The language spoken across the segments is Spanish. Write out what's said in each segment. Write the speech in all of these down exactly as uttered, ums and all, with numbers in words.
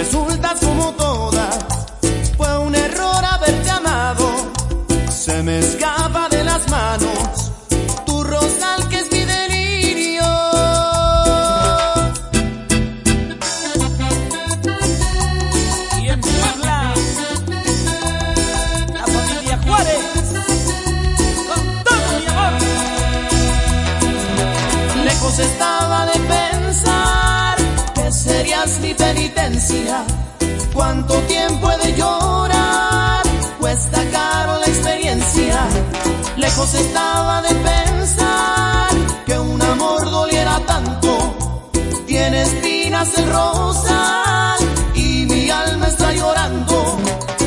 resultas como todas. Fue un error haberte amado, se me escapa de las manos tu rosal que es mi delirio. Y en Puebla, la familia Juárez, con todo mi amor. Lejos estaba de pensar que serías mi penitencia. Cuánto tiempo he de llorar, cuesta caro la experiencia. Lejos estaba de pensar que un amor doliera tanto. Tiene espinas el rosal y mi alma está llorando.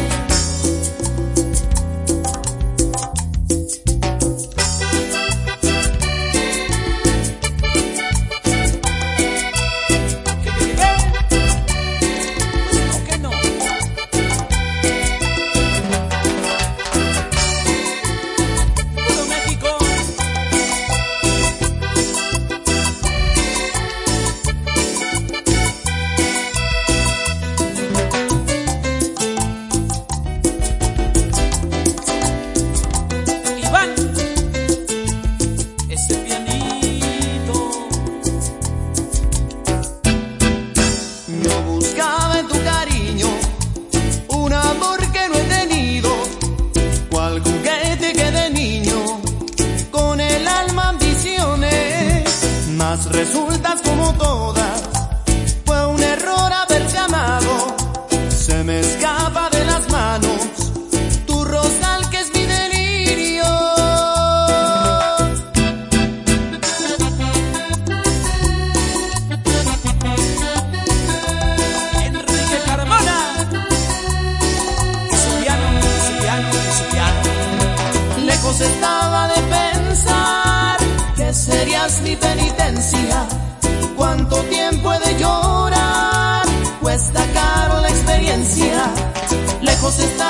Resultas como todas, fue un error haberte amado, se me escapa de las manos tu rosal que es mi delirio. Enrique Carmona, su piano, su piano, su piano. Lejos estaba de pensar que serías mi penitencia. Cuánto tiempo he de llorar, cuesta caro la experiencia. Lejos está